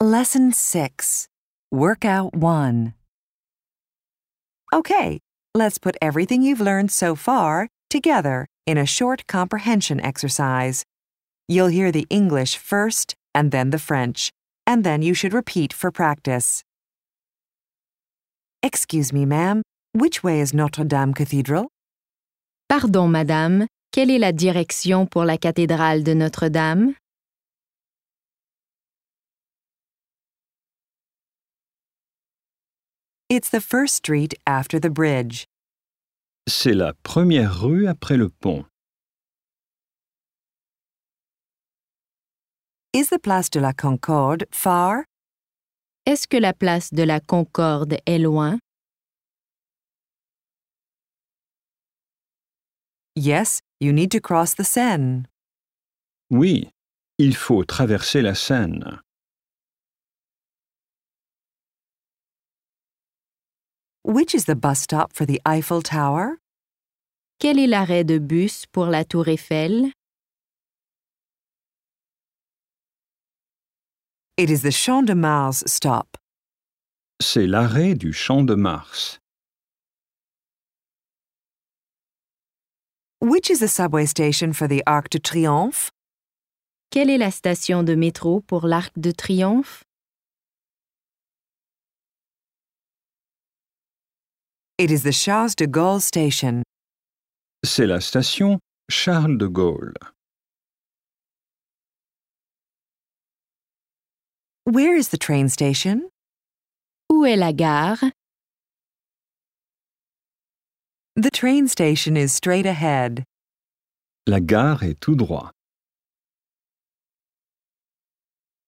Lesson 6. Workout 1. Okay, let's put everything you've learned so far together in a short comprehension exercise. You'll hear the English first and then the French, and then you should repeat for practice. Excuse me, ma'am, which way is Notre-Dame Cathedral? Pardon, madame, quelle est la direction pour la cathédrale de Notre-Dame? It's the first street after the bridge. C'est la première rue après le pont. Is the Place de la Concorde far? Est-ce que la place de la Concorde est loin? Yes, you need to cross the Seine. Oui, il faut traverser la Seine. Which is the bus stop for the Eiffel Tower? Quel est l'arrêt de bus pour la Tour Eiffel? It is the Champ de Mars stop. C'est l'arrêt du Champ de Mars. Which is the subway station for the Arc de Triomphe? Quelle est la station de métro pour l'Arc de Triomphe? It is the Charles de Gaulle station. C'est la station Charles de Gaulle. Where is the train station? Où est la gare? The train station is straight ahead. La gare est tout droit.